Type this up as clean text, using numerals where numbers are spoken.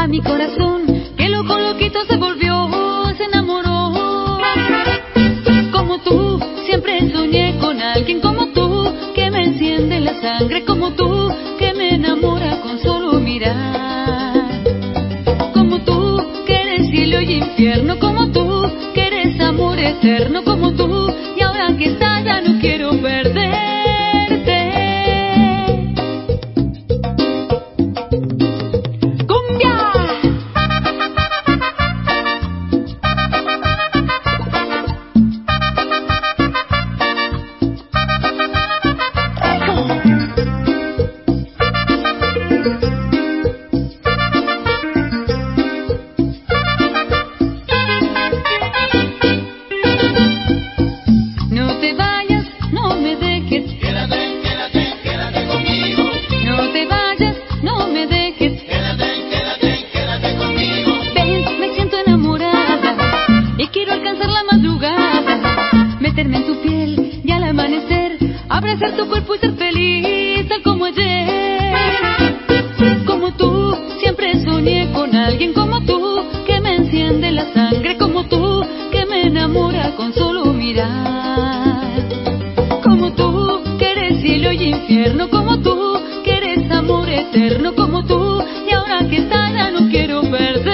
mi corazón, que loco loquito se volvió, se enamoró. Como tú, siempre soñé con alguien como tú, que me enciende la sangre como tú, que me enamora con solo mirar. Como tú, que eres cielo y infierno, como tú, que eres amor eterno como tú, y ahora que estás ya no quiero perderte. No te vayas, no me dejes. Quédate, quédate, quédate conmigo. No te vayas, no me dejes. Quédate, quédate, quédate conmigo. Ven, me siento enamorada y quiero alcanzar la madrugada, meterme en tu piel y al amanecer abrazar tu cuerpo y ser feliz tal como ayer. Como tú, siempre soñé con alguien como tú, que me enciende la sangre como tú, que me enamora con solo mirar. Como tú, que eres cielo y infierno como tú, que eres amor eterno como tú, y ahora que está ya no quiero perder.